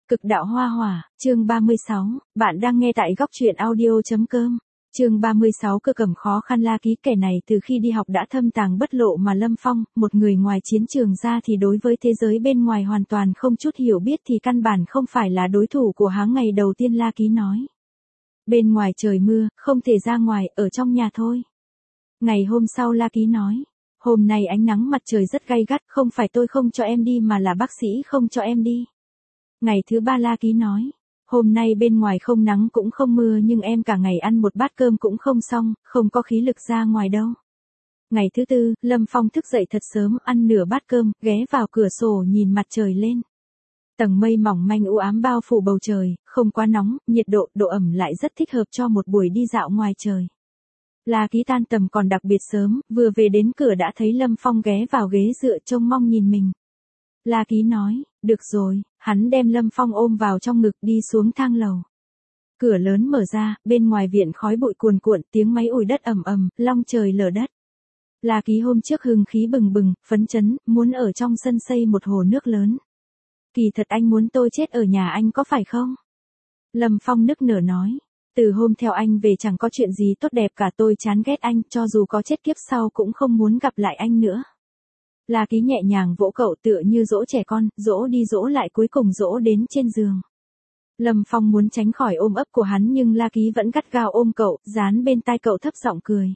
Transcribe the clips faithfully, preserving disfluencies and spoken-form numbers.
Cực đạo hoa hỏa, chương ba mươi sáu, bạn đang nghe tại góc truyện audio.com. Chương ba mươi sáu cơ cầm khó khăn La Ký, kẻ này từ khi đi học đã thâm tàng bất lộ mà Lâm Phong, một người ngoài chiến trường ra thì đối với thế giới bên ngoài hoàn toàn không chút hiểu biết thì căn bản không phải là đối thủ của hắn. Ngày đầu tiên La Ký nói. Bên ngoài trời mưa, không thể ra ngoài, ở trong nhà thôi. Ngày hôm sau La Ký nói. Hôm nay ánh nắng mặt trời rất gay gắt, không phải tôi không cho em đi mà là bác sĩ không cho em đi. Ngày thứ ba La Ký nói, hôm nay bên ngoài không nắng cũng không mưa nhưng em cả ngày ăn một bát cơm cũng không xong, không có khí lực ra ngoài đâu. Ngày thứ tư, Lâm Phong thức dậy thật sớm, ăn nửa bát cơm, ghé vào cửa sổ nhìn mặt trời lên. Tầng mây mỏng manh u ám bao phủ bầu trời, không quá nóng, nhiệt độ, độ ẩm lại rất thích hợp cho một buổi đi dạo ngoài trời. La Ký tan tầm còn đặc biệt sớm, vừa về đến cửa đã thấy Lâm Phong ghé vào ghế dựa trông mong nhìn mình. La Ký nói, được rồi, hắn đem Lâm Phong ôm vào trong ngực đi xuống thang lầu. Cửa lớn mở ra, bên ngoài viện khói bụi cuồn cuộn, tiếng máy ủi đất ầm ầm, long trời lở đất. La Ký hôm trước hưng khí bừng bừng, phấn chấn, muốn ở trong sân xây một hồ nước lớn. Kỳ thật anh muốn tôi chết ở nhà anh có phải không? Lâm Phong nức nở nói, từ hôm theo anh về chẳng có chuyện gì tốt đẹp cả, tôi chán ghét anh, cho dù có chết kiếp sau cũng không muốn gặp lại anh nữa. La Ký nhẹ nhàng vỗ cậu tựa như dỗ trẻ con, dỗ đi dỗ lại cuối cùng dỗ đến trên giường. Lâm Phong muốn tránh khỏi ôm ấp của hắn nhưng La Ký vẫn gắt gao ôm cậu, dán bên tai cậu thấp giọng cười.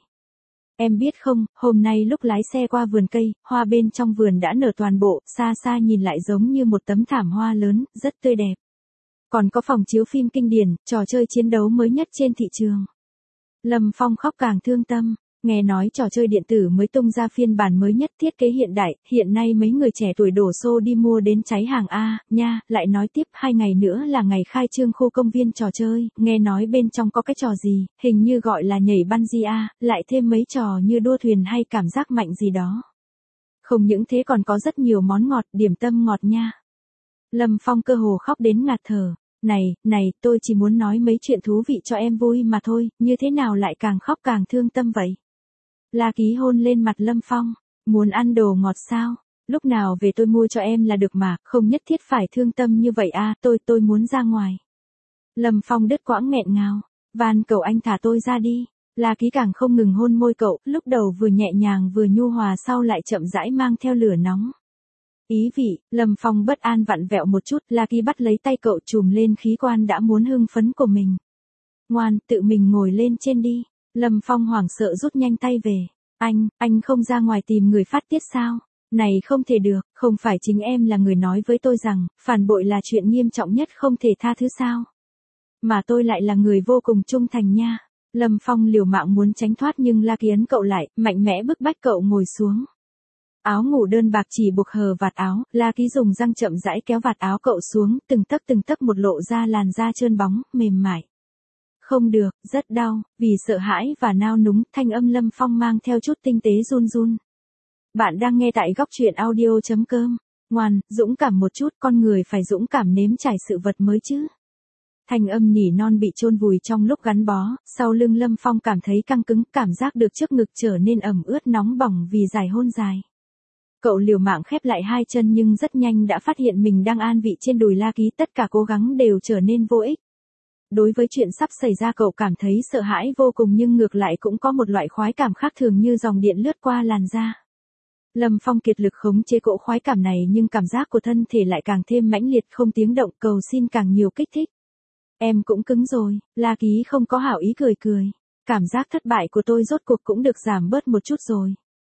Em biết không, hôm nay lúc lái xe qua vườn cây, hoa bên trong vườn đã nở toàn bộ, xa xa nhìn lại giống như một tấm thảm hoa lớn, rất tươi đẹp. Còn có phòng chiếu phim kinh điển, trò chơi chiến đấu mới nhất trên thị trường. Lâm Phong khóc càng thương tâm. Nghe nói trò chơi điện tử mới tung ra phiên bản mới nhất thiết kế hiện đại, hiện nay mấy người trẻ tuổi đổ xô đi mua đến cháy hàng A, nha, lại nói tiếp hai ngày nữa là ngày khai trương khu công viên trò chơi, nghe nói bên trong có cái trò gì, hình như gọi là nhảy bungee A, lại thêm mấy trò như đua thuyền hay cảm giác mạnh gì đó. Không những thế còn có rất nhiều món ngọt, điểm tâm ngọt nha. Lâm Phong cơ hồ khóc đến ngạt thở. Này, này, tôi chỉ muốn nói mấy chuyện thú vị cho em vui mà thôi, như thế nào lại càng khóc càng thương tâm vậy? La Ký hôn lên mặt Lâm Phong, muốn ăn đồ ngọt sao? Lúc nào về tôi mua cho em là được mà, không nhất thiết phải thương tâm như vậy à, tôi, tôi muốn ra ngoài. Lâm Phong đứt quãng nghẹn ngào, van cầu anh thả tôi ra đi. La Ký càng không ngừng hôn môi cậu, lúc đầu vừa nhẹ nhàng vừa nhu hòa sau lại chậm rãi mang theo lửa nóng. Ý vị, Lâm Phong bất an vặn vẹo một chút, La Ký bắt lấy tay cậu chùm lên khí quan đã muốn hưng phấn của mình. Ngoan, tự mình ngồi lên trên đi. Lâm Phong hoảng sợ rút nhanh tay về. Anh, anh không ra ngoài tìm người phát tiết sao? Này không thể được, không phải chính em là người nói với tôi rằng, phản bội là chuyện nghiêm trọng nhất không thể tha thứ sao? Mà tôi lại là người vô cùng trung thành nha. Lâm Phong liều mạng muốn tránh thoát nhưng La Ký ấn cậu lại, mạnh mẽ bức bách cậu ngồi xuống. Áo ngủ đơn bạc chỉ buộc hờ vạt áo, La Ký dùng răng chậm rãi kéo vạt áo cậu xuống, từng tấc từng tấc một lộ ra làn da trơn bóng, mềm mại. Không được, rất đau, vì sợ hãi và nao núng, thanh âm Lâm Phong mang theo chút tinh tế run run. Bạn đang nghe tại góc truyện audio.com. Ngoan, dũng cảm một chút, con người phải dũng cảm nếm trải sự vật mới chứ. Thanh âm nỉ non bị chôn vùi trong lúc gắn bó, sau lưng Lâm Phong cảm thấy căng cứng, cảm giác được trước ngực trở nên ẩm ướt nóng bỏng vì dài hôn dài. Cậu liều mạng khép lại hai chân nhưng rất nhanh đã phát hiện mình đang an vị trên đùi La Ký, tất cả cố gắng đều trở nên vô ích. Đối với chuyện sắp xảy ra cậu cảm thấy sợ hãi vô cùng nhưng ngược lại cũng có một loại khoái cảm khác thường như dòng điện lướt qua làn da. Lâm Phong kiệt lực khống chế cỗ khoái cảm này nhưng cảm giác của thân thể lại càng thêm mãnh liệt, không tiếng động, cầu xin càng nhiều kích thích. Em cũng cứng rồi, La Ký không có hảo ý cười cười. Cảm giác thất bại của tôi rốt cuộc cũng được giảm bớt một chút rồi.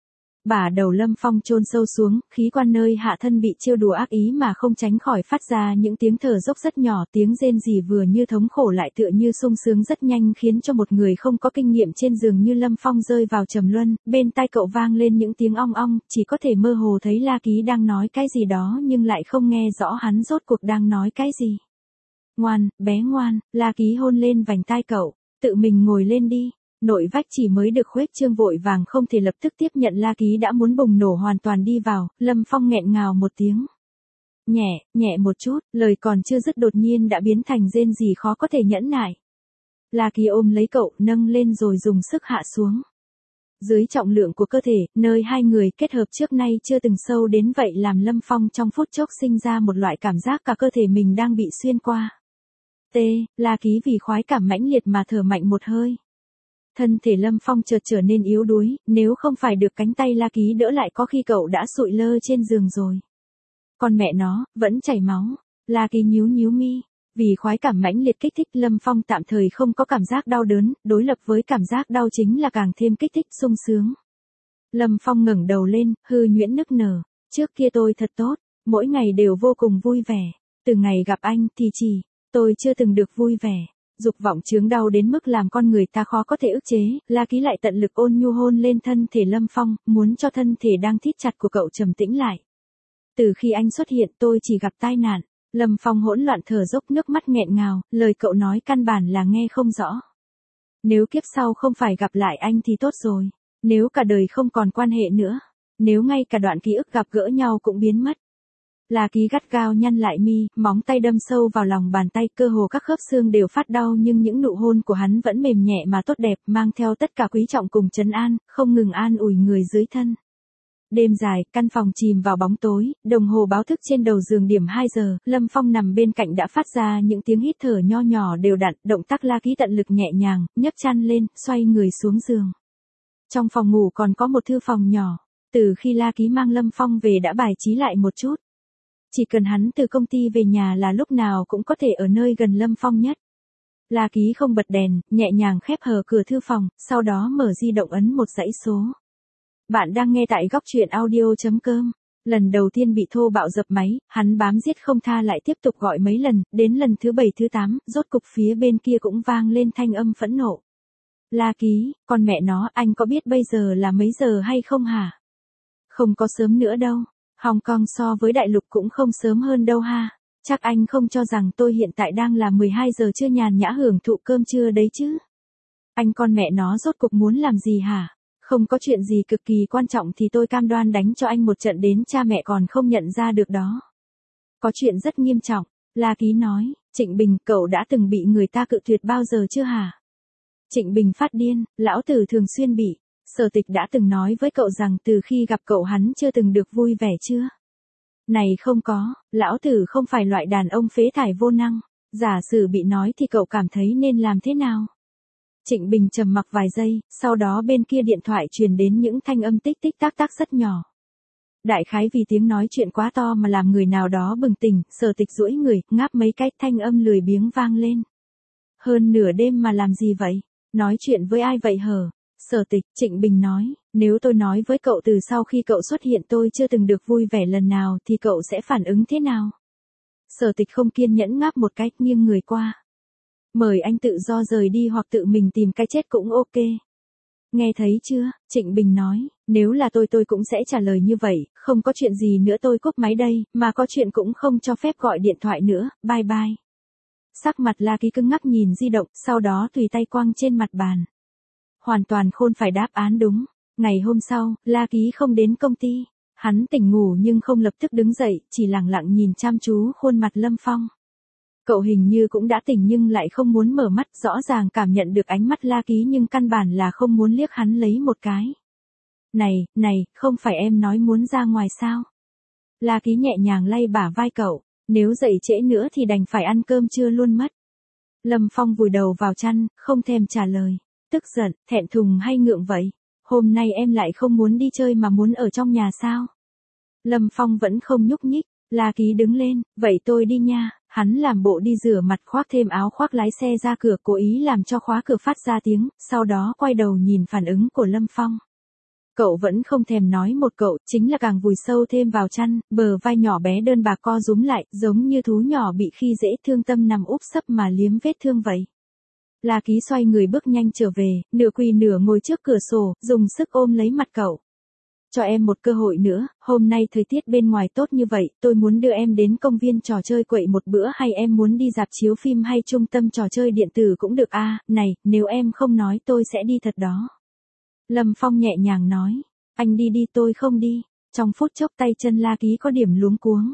Bả đầu Lâm Phong chôn sâu xuống, khí quan nơi hạ thân bị trêu đùa ác ý mà không tránh khỏi phát ra những tiếng thở dốc rất nhỏ, tiếng rên rỉ vừa như thống khổ lại tựa như sung sướng rất nhanh khiến cho một người không có kinh nghiệm trên giường như Lâm Phong rơi vào trầm luân, bên tai cậu vang lên những tiếng ong ong, chỉ có thể mơ hồ thấy La Ký đang nói cái gì đó nhưng lại không nghe rõ hắn rốt cuộc đang nói cái gì. Ngoan, bé ngoan, La Ký hôn lên vành tai cậu, tự mình ngồi lên đi. Nội vách chỉ mới được khuếch trương vội vàng không thể lập tức tiếp nhận La Ký đã muốn bùng nổ hoàn toàn đi vào, Lâm Phong nghẹn ngào một tiếng. Nhẹ, nhẹ một chút, lời còn chưa dứt đột nhiên đã biến thành rên rỉ khó có thể nhẫn nại. La Ký ôm lấy cậu, nâng lên rồi dùng sức hạ xuống. Dưới trọng lượng của cơ thể, nơi hai người kết hợp trước nay chưa từng sâu đến vậy làm Lâm Phong trong phút chốc sinh ra một loại cảm giác cả cơ thể mình đang bị xuyên qua. T. La Ký vì khoái cảm mãnh liệt mà thở mạnh một hơi. Thân thể Lâm Phong chợt trở nên yếu đuối, nếu không phải được cánh tay La Ký đỡ lại có khi cậu đã sụi lơ trên giường rồi. Con mẹ nó, vẫn chảy máu. La Ký nhíu nhíu mi. Vì khoái cảm mãnh liệt kích thích Lâm Phong tạm thời không có cảm giác đau đớn, đối lập với cảm giác đau chính là càng thêm kích thích sung sướng. Lâm Phong ngẩng đầu lên, hư nhuyễn nức nở. Trước kia tôi thật tốt, mỗi ngày đều vô cùng vui vẻ. Từ ngày gặp anh thì chỉ, tôi chưa từng được vui vẻ. Dục vọng chướng đau đến mức làm con người ta khó có thể ức chế, La Ký lại tận lực ôn nhu hôn lên thân thể Lâm Phong, muốn cho thân thể đang thít chặt của cậu trầm tĩnh lại. Từ khi anh xuất hiện tôi chỉ gặp tai nạn. Lâm Phong hỗn loạn thở dốc, nước mắt nghẹn ngào, lời cậu nói căn bản là nghe không rõ. Nếu kiếp sau không phải gặp lại anh thì tốt rồi. Nếu cả đời không còn quan hệ nữa. Nếu ngay cả đoạn ký ức gặp gỡ nhau cũng biến mất. La Ký gắt gao nhăn lại mi, móng tay đâm sâu vào lòng bàn tay, cơ hồ các khớp xương đều phát đau nhưng những nụ hôn của hắn vẫn mềm nhẹ mà tốt đẹp, mang theo tất cả quý trọng cùng trấn an, không ngừng an ủi người dưới thân. Đêm dài, căn phòng chìm vào bóng tối, đồng hồ báo thức trên đầu giường điểm hai giờ, Lâm Phong nằm bên cạnh đã phát ra những tiếng hít thở nho nhỏ đều đặn, động tác La Ký tận lực nhẹ nhàng, nhấc chăn lên, xoay người xuống giường. Trong phòng ngủ còn có một thư phòng nhỏ, từ khi La Ký mang Lâm Phong về đã bài trí lại một chút. Chỉ cần hắn từ công ty về nhà là lúc nào cũng có thể ở nơi gần Lâm Phong nhất. La Ký không bật đèn, nhẹ nhàng khép hờ cửa thư phòng, sau đó mở di động ấn một dãy số. Bạn đang nghe tại góc truyện audio.com. Lần đầu tiên bị thô bạo dập máy, hắn bám giết không tha lại tiếp tục gọi mấy lần, đến lần thứ bảy thứ tám, rốt cục phía bên kia cũng vang lên thanh âm phẫn nộ. La Ký, con mẹ nó, anh có biết bây giờ là mấy giờ hay không hả? Không có sớm nữa đâu. Hong Kong so với đại lục cũng không sớm hơn đâu ha. Chắc anh không cho rằng tôi hiện tại đang là mười hai giờ trưa nhàn nhã hưởng thụ cơm trưa đấy chứ. Anh con mẹ nó rốt cục muốn làm gì hả? Không có chuyện gì cực kỳ quan trọng thì tôi cam đoan đánh cho anh một trận đến cha mẹ còn không nhận ra được đó. Có chuyện rất nghiêm trọng, La Ký nói. Trịnh Bình, cậu đã từng bị người ta cự tuyệt bao giờ chưa hả? Trịnh Bình phát điên, lão tử thường xuyên bị. Sở Tịch đã từng nói với cậu rằng từ khi gặp cậu hắn chưa từng được vui vẻ chưa? Này không có, lão tử không phải loại đàn ông phế thải vô năng. Giả sử bị nói thì cậu cảm thấy nên làm thế nào? Trịnh Bình trầm mặc vài giây, sau đó bên kia điện thoại truyền đến những thanh âm tích tích tác tác rất nhỏ. Đại khái vì tiếng nói chuyện quá to mà làm người nào đó bừng tỉnh, Sở Tịch duỗi người, ngáp mấy cái, thanh âm lười biếng vang lên. Hơn nửa đêm mà làm gì vậy? Nói chuyện với ai vậy hở? Sở Tịch, Trịnh Bình nói, nếu tôi nói với cậu từ sau khi cậu xuất hiện tôi chưa từng được vui vẻ lần nào thì cậu sẽ phản ứng thế nào? Sở Tịch không kiên nhẫn ngáp một cái, nghiêng người qua. Mời anh tự do rời đi hoặc tự mình tìm cái chết cũng ok. Nghe thấy chưa, Trịnh Bình nói, nếu là tôi tôi cũng sẽ trả lời như vậy, không có chuyện gì nữa tôi cúp máy đây, mà có chuyện cũng không cho phép gọi điện thoại nữa, bye bye. Sắc mặt La Ký cứng ngắc nhìn di động, sau đó tùy tay quăng trên mặt bàn. Hoàn toàn khôn phải đáp án đúng. Ngày hôm sau, La Ký không đến công ty. Hắn tỉnh ngủ nhưng không lập tức đứng dậy, chỉ lặng lặng nhìn chăm chú khuôn mặt Lâm Phong. Cậu hình như cũng đã tỉnh nhưng lại không muốn mở mắt, rõ ràng cảm nhận được ánh mắt La Ký nhưng căn bản là không muốn liếc hắn lấy một cái. Này, này, không phải em nói muốn ra ngoài sao? La Ký nhẹ nhàng lay bả vai cậu, nếu dậy trễ nữa thì đành phải ăn cơm trưa luôn mất. Lâm Phong vùi đầu vào chăn, không thèm trả lời. Tức giận, thẹn thùng hay ngượng vậy? Hôm nay em lại không muốn đi chơi mà muốn ở trong nhà sao? Lâm Phong vẫn không nhúc nhích. La Ký đứng lên, vậy tôi đi nha. Hắn làm bộ đi rửa mặt, khoác thêm áo khoác lái xe ra cửa, cố ý làm cho khóa cửa phát ra tiếng, sau đó quay đầu nhìn phản ứng của Lâm Phong. Cậu vẫn không thèm nói một cậu, chính là càng vùi sâu thêm vào chăn, bờ vai nhỏ bé đơn bạc co rúm lại, giống như thú nhỏ bị khi dễ thương tâm nằm úp sấp mà liếm vết thương vậy. La Ký xoay người bước nhanh trở về, nửa quỳ nửa ngồi trước cửa sổ, dùng sức ôm lấy mặt cậu. Cho em một cơ hội nữa, hôm nay thời tiết bên ngoài tốt như vậy, tôi muốn đưa em đến công viên trò chơi quậy một bữa hay em muốn đi rạp chiếu phim hay trung tâm trò chơi điện tử cũng được a. À, này, nếu em không nói tôi sẽ đi thật đó. Lâm Phong nhẹ nhàng nói, anh đi đi tôi không đi. Trong phút chốc tay chân La Ký có điểm luống cuống.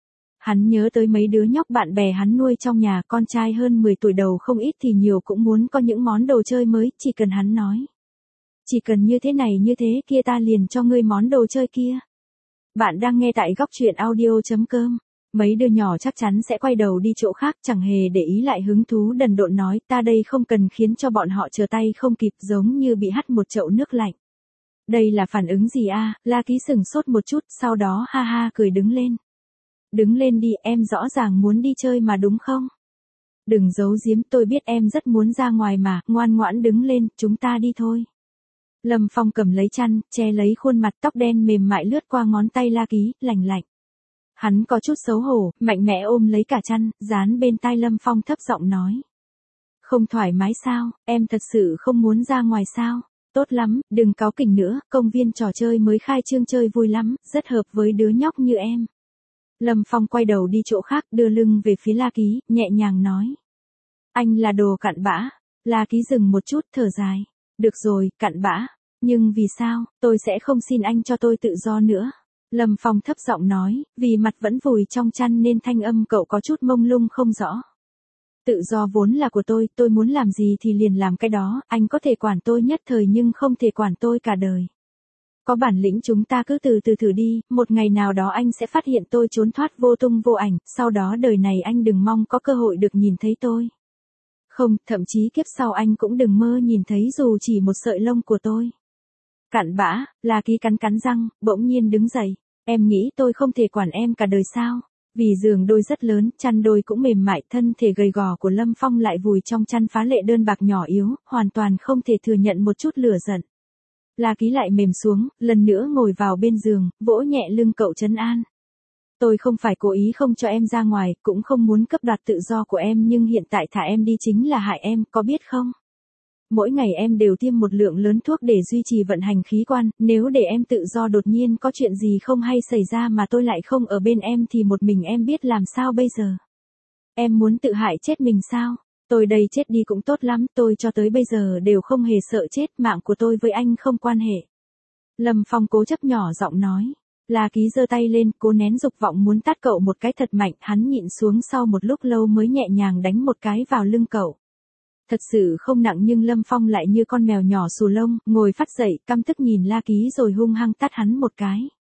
Hắn nhớ tới mấy đứa nhóc bạn bè hắn nuôi trong nhà, con trai hơn mười tuổi đầu không ít thì nhiều cũng muốn có những món đồ chơi mới, chỉ cần hắn nói. Chỉ cần như thế này như thế kia ta liền cho ngươi món đồ chơi kia. Bạn đang nghe tại góc truyện audio.com. Mấy đứa nhỏ chắc chắn sẽ quay đầu đi chỗ khác, chẳng hề để ý lại hứng thú đần độn nói, ta đây không cần, khiến cho bọn họ chờ tay không kịp, giống như bị hắt một chậu nước lạnh. Đây là phản ứng gì a? La Ký sừng sốt một chút, sau đó ha ha cười đứng lên. Đứng lên đi, em rõ ràng muốn đi chơi mà đúng không? Đừng giấu giếm, tôi biết em rất muốn ra ngoài mà, ngoan ngoãn đứng lên, chúng ta đi thôi. Lâm Phong cầm lấy chăn, che lấy khuôn mặt, tóc đen mềm mại lướt qua ngón tay La Ký, lành lạnh. Hắn có chút xấu hổ, mạnh mẽ ôm lấy cả chăn, dán bên tai Lâm Phong thấp giọng nói. Không thoải mái sao, em thật sự không muốn ra ngoài sao? Tốt lắm, đừng cáu kỉnh nữa, công viên trò chơi mới khai trương chơi vui lắm, rất hợp với đứa nhóc như em. Lâm Phong quay đầu đi chỗ khác, đưa lưng về phía La Ký, nhẹ nhàng nói. Anh là đồ cặn bã. La Ký dừng một chút, thở dài. Được rồi, cặn bã. Nhưng vì sao, tôi sẽ không xin anh cho tôi tự do nữa. Lâm Phong thấp giọng nói, vì mặt vẫn vùi trong chăn nên thanh âm cậu có chút mông lung không rõ. Tự do vốn là của tôi, tôi muốn làm gì thì liền làm cái đó, anh có thể quản tôi nhất thời nhưng không thể quản tôi cả đời. Có bản lĩnh chúng ta cứ từ từ thử đi, một ngày nào đó anh sẽ phát hiện tôi trốn thoát vô tung vô ảnh, sau đó đời này anh đừng mong có cơ hội được nhìn thấy tôi. Không, thậm chí kiếp sau anh cũng đừng mơ nhìn thấy dù chỉ một sợi lông của tôi. Cặn bã, La Ký cắn cắn răng, bỗng nhiên đứng dậy. Em nghĩ tôi không thể quản em cả đời sao? Vì giường đôi rất lớn, chăn đôi cũng mềm mại, thân thể gầy gò của Lâm Phong lại vùi trong chăn phá lệ đơn bạc nhỏ yếu, hoàn toàn không thể thừa nhận một chút lửa giận. La Ký lại mềm xuống, lần nữa ngồi vào bên giường, vỗ nhẹ lưng cậu trấn an. Tôi không phải cố ý không cho em ra ngoài, cũng không muốn cấp đoạt tự do của em, nhưng hiện tại thả em đi chính là hại em, có biết không? Mỗi ngày em đều tiêm một lượng lớn thuốc để duy trì vận hành khí quan, nếu để em tự do đột nhiên có chuyện gì không hay xảy ra mà tôi lại không ở bên em thì một mình em biết làm sao bây giờ? Em muốn tự hại chết mình sao? Tôi đây chết đi cũng tốt lắm, tôi cho tới bây giờ đều không hề sợ chết, mạng của tôi với anh không quan hệ. Lâm Phong cố chấp nhỏ giọng nói. La Ký giơ tay lên, cố nén dục vọng muốn tát cậu một cái thật mạnh, hắn nhịn xuống sau một lúc lâu mới nhẹ nhàng đánh một cái vào lưng cậu. Thật sự không nặng nhưng Lâm Phong lại như con mèo nhỏ xù lông, ngồi phắt dậy, căm tức nhìn La Ký rồi hung hăng tát hắn một cái.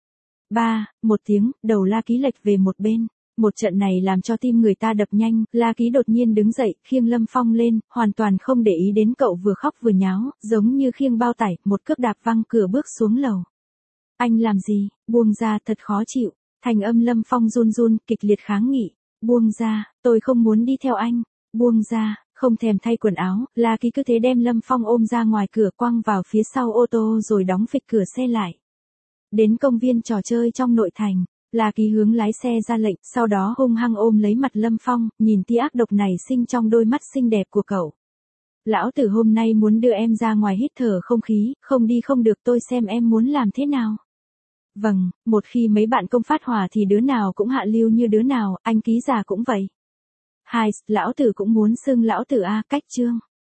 Ba, một tiếng, đầu La Ký lệch về một bên. Một trận này làm cho tim người ta đập nhanh, La Ký đột nhiên đứng dậy, khiêng Lâm Phong lên, hoàn toàn không để ý đến cậu vừa khóc vừa nháo, giống như khiêng bao tải, một cước đạp văng cửa bước xuống lầu. Anh làm gì, buông ra, thật khó chịu. Thành âm Lâm Phong run run, kịch liệt kháng nghị. Buông ra, tôi không muốn đi theo anh. Buông ra, không thèm thay quần áo, La Ký cứ thế đem Lâm Phong ôm ra ngoài cửa, quăng vào phía sau ô tô rồi đóng phịch cửa xe lại. Đến công viên trò chơi trong nội thành, La Ký hướng lái xe ra lệnh, sau đó hung hăng ôm lấy mặt Lâm Phong, nhìn tia ác độc này sinh trong đôi mắt xinh đẹp của cậu. Lão tử hôm nay muốn đưa em ra ngoài hít thở không khí, không đi không được, tôi xem em muốn làm thế nào. Vâng, một khi mấy bạn công phát hỏa thì đứa nào cũng hạ lưu như đứa nào, anh Ký già cũng vậy. Hai, lão tử cũng muốn xưng lão tử a, cách chương.